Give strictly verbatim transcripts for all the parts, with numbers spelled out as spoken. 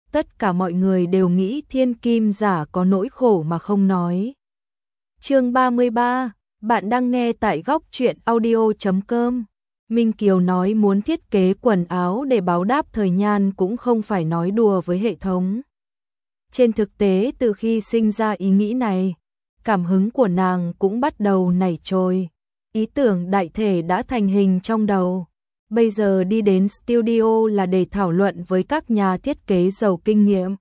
Tất cả mọi người đều nghĩ thiên kim giả có nỗi khổ mà không nói. Chương ba mươi ba, bạn đang nghe tại góc truyện audio chấm com. Minh Kiều nói muốn thiết kế quần áo để báo đáp thời nhan cũng không phải nói đùa với hệ thống. Trên thực tế từ khi sinh ra ý nghĩ này, cảm hứng của nàng cũng bắt đầu nảy trôi. Ý tưởng đại thể đã thành hình trong đầu. Bây giờ đi đến studio là để thảo luận với các nhà thiết kế giàu kinh nghiệm.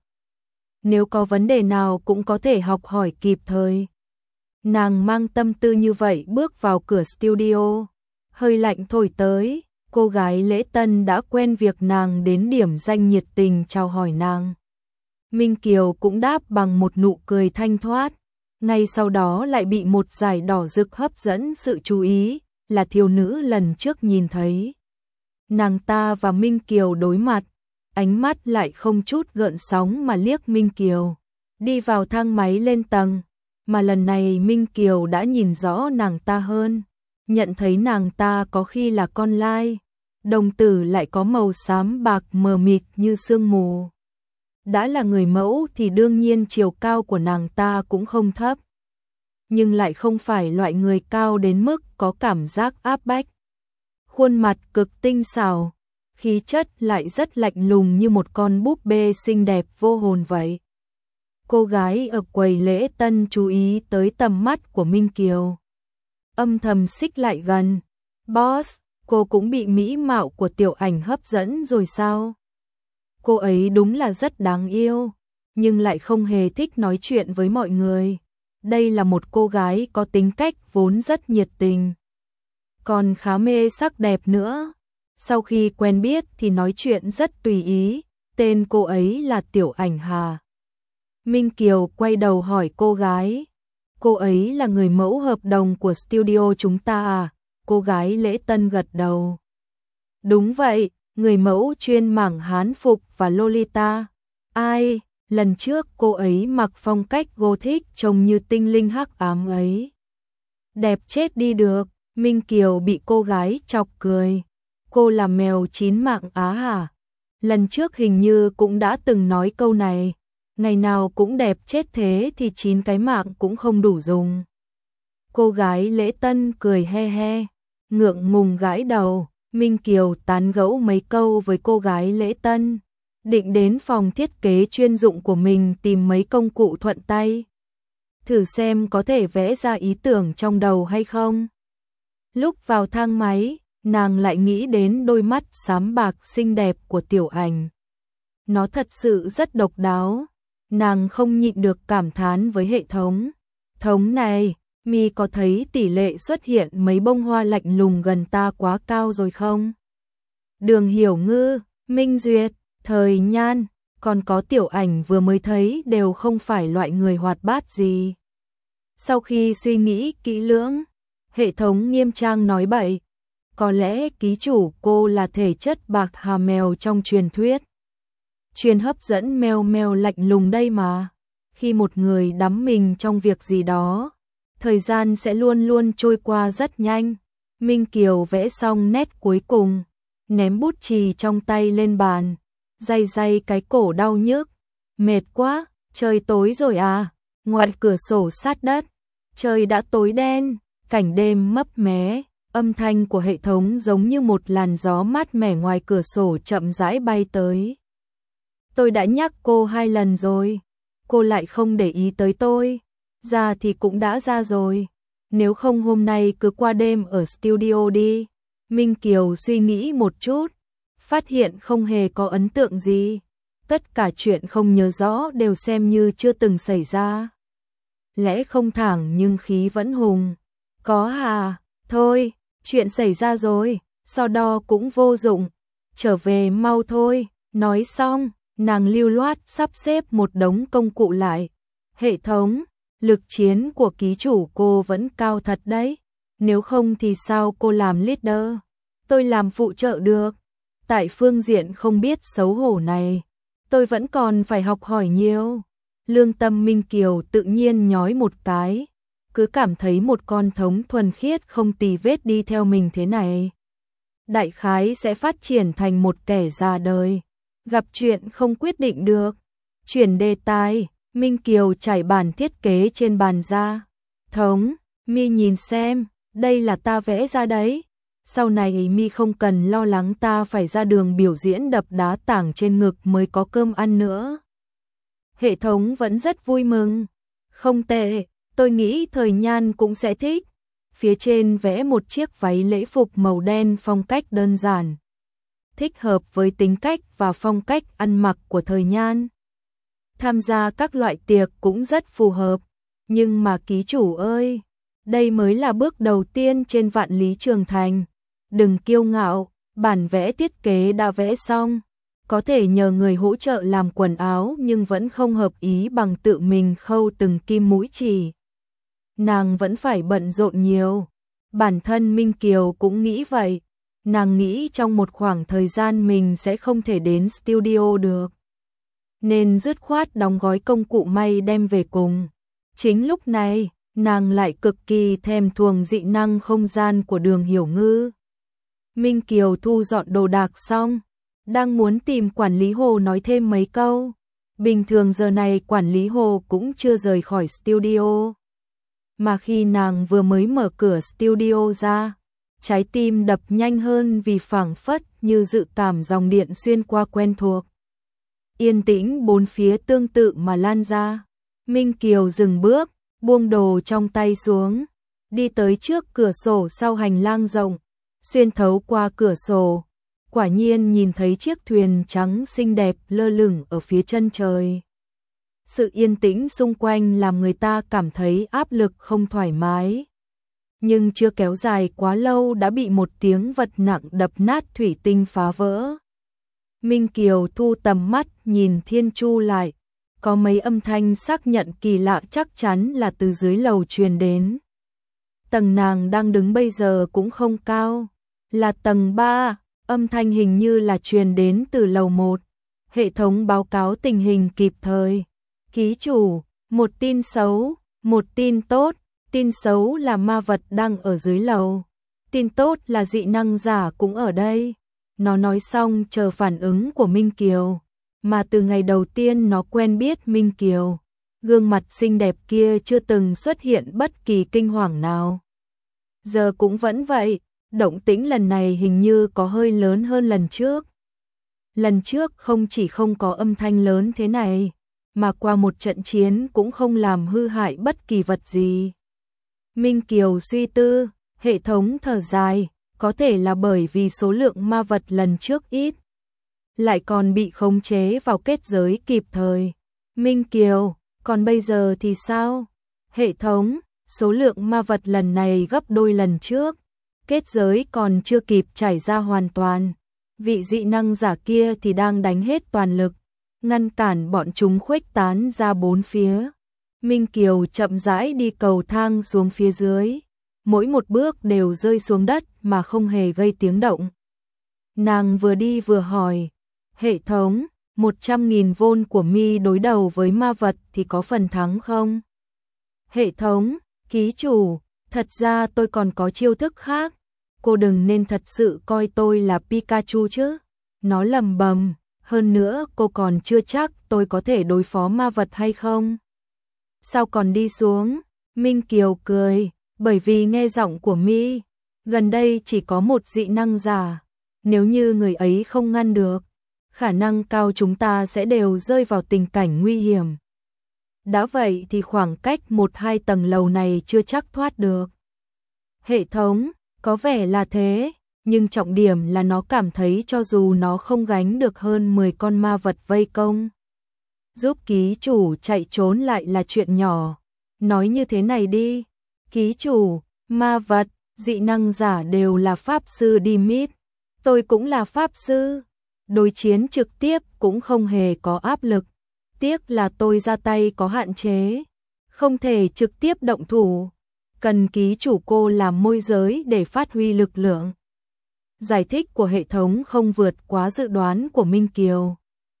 Nếu có vấn đề nào cũng có thể học hỏi kịp thời. Nàng mang tâm tư như vậy bước vào cửa studio. Hơi lạnh thổi tới, cô gái lễ tân đã quen việc nàng đến điểm danh nhiệt tình chào hỏi nàng. Minh Kiều cũng đáp bằng một nụ cười thanh thoát. Ngay sau đó lại bị một dải đỏ rực hấp dẫn sự chú ý, là thiếu nữ lần trước nhìn thấy. Nàng ta và Minh Kiều đối mặt, ánh mắt lại không chút gợn sóng mà liếc Minh Kiều. Đi vào thang máy lên tầng, mà lần này Minh Kiều đã nhìn rõ nàng ta hơn, nhận thấy nàng ta có khi là con lai, đồng tử lại có màu xám bạc mờ mịt như sương mù. Đã là người mẫu thì đương nhiên chiều cao của nàng ta cũng không thấp, nhưng lại không phải loại người cao đến mức có cảm giác áp bách. Khuôn mặt cực tinh xảo, khí chất lại rất lạnh lùng như một con búp bê xinh đẹp vô hồn vậy. Cô gái ở quầy lễ tân chú ý tới tầm mắt của Minh Kiều, âm thầm xích lại gần. Boss, cô cũng bị mỹ mạo của Tiểu Ảnh hấp dẫn rồi sao? Cô ấy đúng là rất đáng yêu, nhưng lại không hề thích nói chuyện với mọi người. Đây là một cô gái có tính cách vốn rất nhiệt tình, còn khá mê sắc đẹp nữa. Sau khi quen biết thì nói chuyện rất tùy ý, tên cô ấy là Tiểu Ảnh Hà. Minh Kiều quay đầu hỏi cô gái, cô ấy là người mẫu hợp đồng của studio chúng ta à? Cô gái lễ tân gật đầu. Đúng vậy, người mẫu chuyên mảng hán phục và Lolita. Ai, lần trước cô ấy mặc phong cách gothic trông như tinh linh hắc ám ấy. Đẹp chết đi được. Minh Kiều bị cô gái chọc cười. Cô là mèo chín mạng á hả? Lần trước hình như cũng đã từng nói câu này. Ngày nào cũng đẹp chết thế thì chín cái mạng cũng không đủ dùng. Cô gái lễ tân cười he he, ngượng ngùng gãi đầu. Minh Kiều tán gẫu mấy câu với cô gái lễ tân, định đến phòng thiết kế chuyên dụng của mình tìm mấy công cụ thuận tay, thử xem có thể vẽ ra ý tưởng trong đầu hay không. Lúc vào thang máy, nàng lại nghĩ đến đôi mắt xám bạc xinh đẹp của Tiểu Ảnh. Nó thật sự rất độc đáo, nàng không nhịn được cảm thán với hệ thống. Thống này, mi có thấy tỷ lệ xuất hiện mấy bông hoa lạnh lùng gần ta quá cao rồi không? Đường Hiểu Ngư, Minh Duyệt, Thời Nhan, còn có Tiểu Ảnh vừa mới thấy đều không phải loại người hoạt bát gì. Sau khi suy nghĩ kỹ lưỡng, hệ thống nghiêm trang nói bậy. Có lẽ ký chủ cô là thể chất bạc hà mèo trong truyền thuyết. Chuyên hấp dẫn mèo mèo lạnh lùng đây mà. Khi một người đắm mình trong việc gì đó, thời gian sẽ luôn luôn trôi qua rất nhanh. Minh Kiều vẽ xong nét cuối cùng, ném bút chì trong tay lên bàn, day day cái cổ đau nhức. Mệt quá, trời tối rồi à? Ngoài cửa sổ sát đất, trời đã tối đen, cảnh đêm mấp mé, âm thanh của hệ thống giống như một làn gió mát mẻ ngoài cửa sổ chậm rãi bay tới. Tôi đã nhắc cô hai lần rồi, cô lại không để ý tới tôi. Ra thì cũng đã ra rồi, nếu không hôm nay cứ qua đêm ở studio đi. Minh Kiều suy nghĩ một chút, phát hiện không hề có ấn tượng gì. Tất cả chuyện không nhớ rõ đều xem như chưa từng xảy ra. Lẽ không thẳng nhưng khí vẫn hùng. Có hà, thôi, chuyện xảy ra rồi, so đo cũng vô dụng. Trở về mau thôi. Nói xong, nàng lưu loát sắp xếp một đống công cụ lại. Hệ thống, lực chiến của ký chủ cô vẫn cao thật đấy. Nếu không thì sao cô làm leader? Tôi làm phụ trợ được. Tại phương diện không biết xấu hổ này, tôi vẫn còn phải học hỏi nhiều. Lương tâm Minh Kiều tự nhiên nhói một cái, cứ cảm thấy một con thống thuần khiết không tì vết đi theo mình thế này, đại khái sẽ phát triển thành một kẻ già đời. Gặp chuyện không quyết định được. Chuyển đề tài, Minh Kiều trải bản thiết kế trên bàn ra. Thống, mi nhìn xem, đây là ta vẽ ra đấy. Sau này mi không cần lo lắng ta phải ra đường biểu diễn đập đá tảng trên ngực mới có cơm ăn nữa. Hệ thống vẫn rất vui mừng. Không tệ, tôi nghĩ thời nhan cũng sẽ thích. Phía trên vẽ một chiếc váy lễ phục màu đen phong cách đơn giản. Thích hợp với tính cách và phong cách ăn mặc của thời nhan. Tham gia các loại tiệc cũng rất phù hợp. Nhưng mà ký chủ ơi, đây mới là bước đầu tiên trên vạn lý trường thành. Đừng kiêu ngạo, bản vẽ thiết kế đã vẽ xong. Có thể nhờ người hỗ trợ làm quần áo nhưng vẫn không hợp ý bằng tự mình khâu từng kim mũi chỉ. Nàng vẫn phải bận rộn nhiều. Bản thân Minh Kiều cũng nghĩ vậy. Nàng nghĩ trong một khoảng thời gian mình sẽ không thể đến studio được. Nên dứt khoát đóng gói công cụ may đem về cùng. Chính lúc này, nàng lại cực kỳ thèm thuồng dị năng không gian của Đường Hiểu Ngư. Minh Kiều thu dọn đồ đạc xong, đang muốn tìm quản lý Hồ nói thêm mấy câu. Bình thường giờ này quản lý Hồ cũng chưa rời khỏi studio. Mà khi nàng vừa mới mở cửa studio ra, trái tim đập nhanh hơn vì phảng phất như dự cảm dòng điện xuyên qua quen thuộc. Yên tĩnh bốn phía tương tự mà lan ra. Minh Kiều dừng bước, buông đồ trong tay xuống, đi tới trước cửa sổ sau hành lang rộng, xuyên thấu qua cửa sổ, quả nhiên nhìn thấy chiếc thuyền trắng xinh đẹp lơ lửng ở phía chân trời. Sự yên tĩnh xung quanh làm người ta cảm thấy áp lực không thoải mái. Nhưng chưa kéo dài quá lâu đã bị một tiếng vật nặng đập nát thủy tinh phá vỡ. Minh Kiều thu tầm mắt nhìn Thiên Chu lại, có mấy âm thanh xác nhận kỳ lạ chắc chắn là từ dưới lầu truyền đến. Tầng nàng đang đứng bây giờ cũng không cao, là tầng ba, âm thanh hình như là truyền đến từ lầu một. Hệ thống báo cáo tình hình kịp thời. Ký chủ, một tin xấu, một tin tốt. Tin xấu là ma vật đang ở dưới lầu. Tin tốt là dị năng giả cũng ở đây. Nó nói xong chờ phản ứng của Minh Kiều. Mà từ ngày đầu tiên nó quen biết Minh Kiều, gương mặt xinh đẹp kia chưa từng xuất hiện bất kỳ kinh hoàng nào. Giờ cũng vẫn vậy, động tĩnh lần này hình như có hơi lớn hơn lần trước. Lần trước không chỉ không có âm thanh lớn thế này, mà qua một trận chiến cũng không làm hư hại bất kỳ vật gì. Minh Kiều suy tư, hệ thống thở dài, có thể là bởi vì số lượng ma vật lần trước ít, lại còn bị khống chế vào kết giới kịp thời. Minh Kiều, còn bây giờ thì sao? Hệ thống, số lượng ma vật lần này gấp đôi lần trước, kết giới còn chưa kịp trải ra hoàn toàn. Vị dị năng giả kia thì đang đánh hết toàn lực, ngăn cản bọn chúng khuếch tán ra bốn phía. Minh Kiều chậm rãi đi cầu thang xuống phía dưới, mỗi một bước đều rơi xuống đất mà không hề gây tiếng động. Nàng vừa đi vừa hỏi, hệ thống, một trăm nghìn vôn của mi đối đầu với ma vật thì có phần thắng không? Hệ thống, ký chủ, thật ra tôi còn có chiêu thức khác, cô đừng nên thật sự coi tôi là Pikachu chứ. Nó lầm bầm, hơn nữa cô còn chưa chắc tôi có thể đối phó ma vật hay không. Sao còn đi xuống? Minh Kiều cười, bởi vì nghe giọng của mi, gần đây chỉ có một dị năng giả, nếu như người ấy không ngăn được, khả năng cao chúng ta sẽ đều rơi vào tình cảnh nguy hiểm. Đã vậy thì khoảng cách một hai tầng lầu này chưa chắc thoát được. Hệ thống, có vẻ là thế, nhưng trọng điểm là nó cảm thấy cho dù nó không gánh được hơn mười con ma vật vây công, giúp ký chủ chạy trốn lại là chuyện nhỏ. Nói như thế này đi, ký chủ, ma vật, dị năng giả đều là pháp sư Dimit, tôi cũng là pháp sư, đối chiến trực tiếp cũng không hề có áp lực. Tiếc là tôi ra tay có hạn chế, không thể trực tiếp động thủ, cần ký chủ cô làm môi giới để phát huy lực lượng. Giải thích của hệ thống không vượt quá dự đoán của Minh Kiều.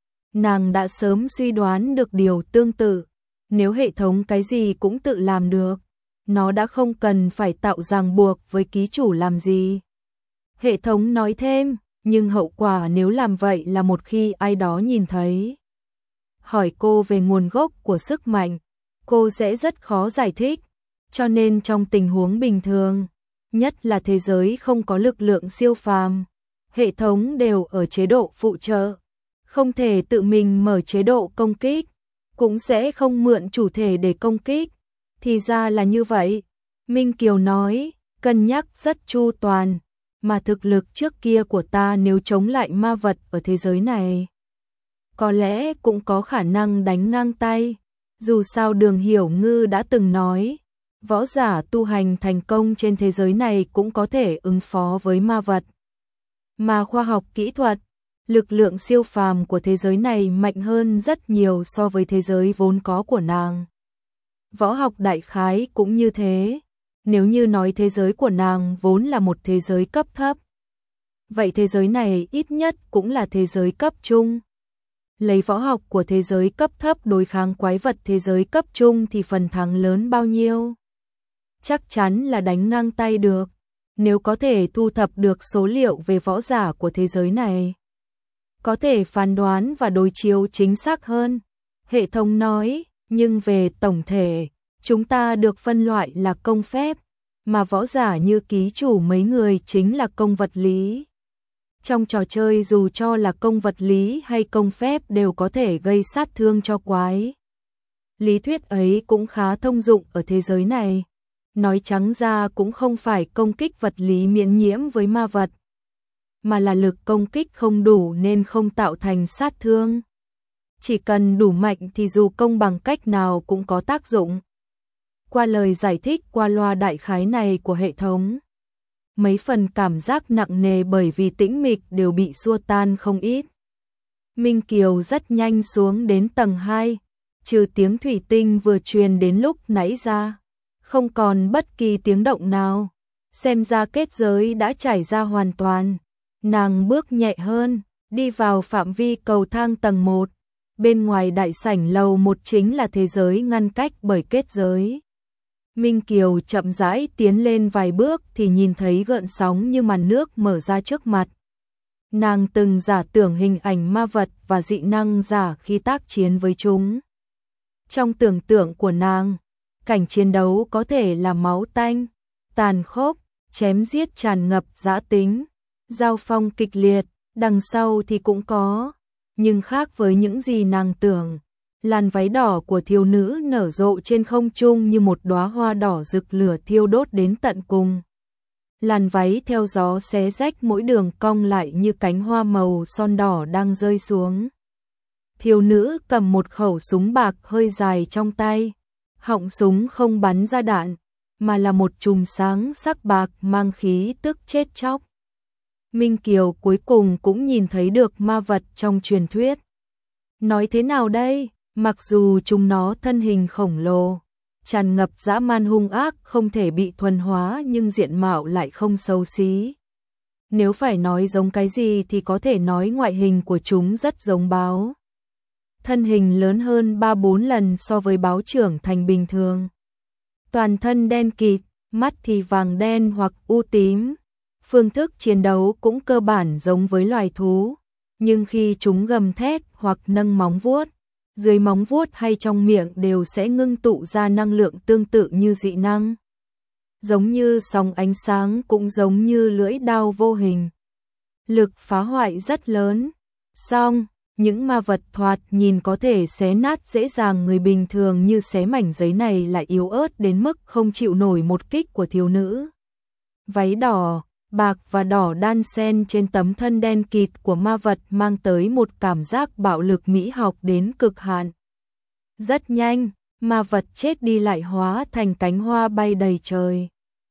Nàng đã sớm suy đoán được điều tương tự, nếu hệ thống cái gì cũng tự làm được, nó đã không cần phải tạo ràng buộc với ký chủ làm gì. Hệ thống nói thêm, nhưng hậu quả nếu làm vậy là một khi ai đó nhìn thấy, hỏi cô về nguồn gốc của sức mạnh, cô sẽ rất khó giải thích, cho nên trong tình huống bình thường, nhất là thế giới không có lực lượng siêu phàm, hệ thống đều ở chế độ phụ trợ, không thể tự mình mở chế độ công kích, cũng sẽ không mượn chủ thể để công kích. Thì ra là như vậy, Minh Kiều nói, cân nhắc rất chu toàn, mà thực lực trước kia của ta nếu chống lại ma vật ở thế giới này, có lẽ cũng có khả năng đánh ngang tay. Dù sao Đường Hiểu Ngư đã từng nói, võ giả tu hành thành công trên thế giới này cũng có thể ứng phó với ma vật. Mà khoa học kỹ thuật, lực lượng siêu phàm của thế giới này mạnh hơn rất nhiều so với thế giới vốn có của nàng. Võ học đại khái cũng như thế, nếu như nói thế giới của nàng vốn là một thế giới cấp thấp, vậy thế giới này ít nhất cũng là thế giới cấp trung. Lấy võ học của thế giới cấp thấp đối kháng quái vật thế giới cấp trung thì phần thắng lớn bao nhiêu? Chắc chắn là đánh ngang tay được, nếu có thể thu thập được số liệu về võ giả của thế giới này, có thể phán đoán và đối chiếu chính xác hơn. Hệ thống nói, nhưng về tổng thể, chúng ta được phân loại là công phép, mà võ giả như ký chủ mấy người chính là công vật lý. Trong trò chơi dù cho là công vật lý hay công phép đều có thể gây sát thương cho quái. Lý thuyết ấy cũng khá thông dụng ở thế giới này. Nói trắng ra cũng không phải công kích vật lý miễn nhiễm với ma vật, mà là lực công kích không đủ nên không tạo thành sát thương. Chỉ cần đủ mạnh thì dù công bằng cách nào cũng có tác dụng. Qua lời giải thích qua loa đại khái này của hệ thống, mấy phần cảm giác nặng nề bởi vì tĩnh mịch đều bị xua tan không ít. Minh Kiều rất nhanh xuống đến tầng hai, trừ tiếng thủy tinh vừa truyền đến lúc nãy ra, không còn bất kỳ tiếng động nào. Xem ra kết giới đã trải ra hoàn toàn. Nàng bước nhẹ hơn, đi vào phạm vi cầu thang tầng một. Bên ngoài đại sảnh lầu một chính là thế giới ngăn cách bởi kết giới. Minh Kiều chậm rãi tiến lên vài bước thì nhìn thấy gợn sóng như màn nước mở ra trước mặt. Nàng từng giả tưởng hình ảnh ma vật và dị năng giả khi tác chiến với chúng. Trong tưởng tượng của nàng, cảnh chiến đấu có thể là máu tanh, tàn khốc, chém giết tràn ngập dã tính, giao phong kịch liệt, đằng sau thì cũng có. Nhưng khác với những gì nàng tưởng, làn váy đỏ của thiếu nữ nở rộ trên không trung như một đóa hoa đỏ rực lửa thiêu đốt đến tận cùng. Làn váy theo gió xé rách mỗi đường cong lại như cánh hoa màu son đỏ đang rơi xuống. Thiếu nữ cầm một khẩu súng bạc hơi dài trong tay, họng súng không bắn ra đạn, mà là một chùm sáng sắc bạc mang khí tức chết chóc. Minh Kiều cuối cùng cũng nhìn thấy được ma vật trong truyền thuyết. Nói thế nào đây, mặc dù chúng nó thân hình khổng lồ, tràn ngập dã man hung ác không thể bị thuần hóa nhưng diện mạo lại không xấu xí. Nếu phải nói giống cái gì thì có thể nói ngoại hình của chúng rất giống báo. Thân hình lớn hơn ba bốn lần so với báo trưởng thành bình thường. Toàn thân đen kịt, mắt thì vàng đen hoặc u tím. Phương thức chiến đấu cũng cơ bản giống với loài thú, nhưng khi chúng gầm thét hoặc nâng móng vuốt, dưới móng vuốt hay trong miệng đều sẽ ngưng tụ ra năng lượng tương tự như dị năng. Giống như sóng ánh sáng cũng giống như lưỡi đao vô hình. Lực phá hoại rất lớn. Song, những ma vật thoạt nhìn có thể xé nát dễ dàng người bình thường như xé mảnh giấy này lại yếu ớt đến mức không chịu nổi một kích của thiếu nữ. Váy đỏ, bạc và đỏ đan xen trên tấm thân đen kịt của ma vật mang tới một cảm giác bạo lực mỹ học đến cực hạn. Rất nhanh, ma vật chết đi lại hóa thành cánh hoa bay đầy trời.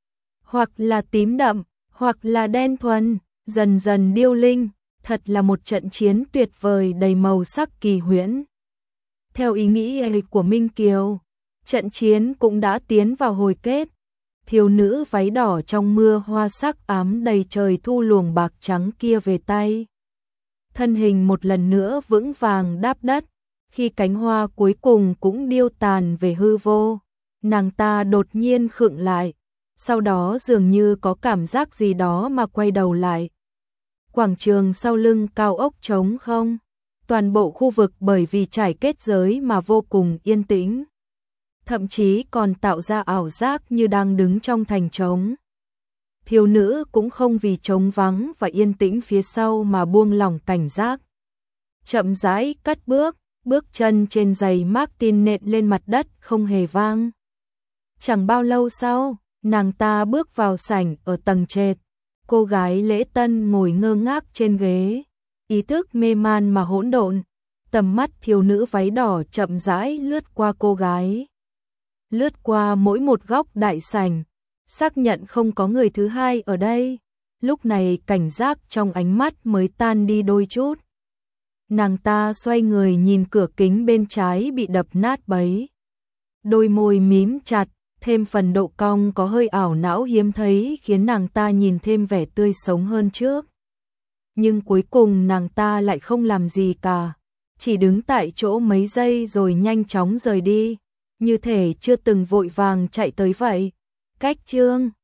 Hoặc là tím đậm, hoặc là đen thuần, dần dần điêu linh, thật là một trận chiến tuyệt vời đầy màu sắc kỳ huyễn. Theo ý nghĩ của Minh Kiều, trận chiến cũng đã tiến vào hồi kết. Thiếu nữ váy đỏ trong mưa hoa sắc ám đầy trời thu luồng bạc trắng kia về tay. Thân hình một lần nữa vững vàng đáp đất, khi cánh hoa cuối cùng cũng điêu tàn về hư vô, nàng ta đột nhiên khựng lại, sau đó dường như có cảm giác gì đó mà quay đầu lại. Quảng trường sau lưng cao ốc trống không. Toàn bộ khu vực bởi vì trải kết giới mà vô cùng yên tĩnh. Thậm chí còn tạo ra ảo giác như đang đứng trong thành trống. Thiếu nữ cũng không vì trống vắng và yên tĩnh phía sau mà buông lỏng cảnh giác. Chậm rãi cất bước, bước chân trên giày Martin nện lên mặt đất không hề vang. Chẳng bao lâu sau, nàng ta bước vào sảnh ở tầng trệt. Cô gái lễ tân ngồi ngơ ngác trên ghế, ý thức mê man mà hỗn độn. Tầm mắt thiếu nữ váy đỏ chậm rãi lướt qua cô gái. Lướt qua mỗi một góc đại sảnh, xác nhận không có người thứ hai ở đây. Lúc này cảnh giác trong ánh mắt mới tan đi đôi chút. Nàng ta xoay người nhìn cửa kính bên trái bị đập nát bấy. Đôi môi mím chặt, thêm phần độ cong có hơi ảo não hiếm thấy khiến nàng ta nhìn thêm vẻ tươi sống hơn trước. Nhưng cuối cùng nàng ta lại không làm gì cả, chỉ đứng tại chỗ mấy giây rồi nhanh chóng rời đi, như thể chưa từng vội vàng chạy tới vậy. Cách chương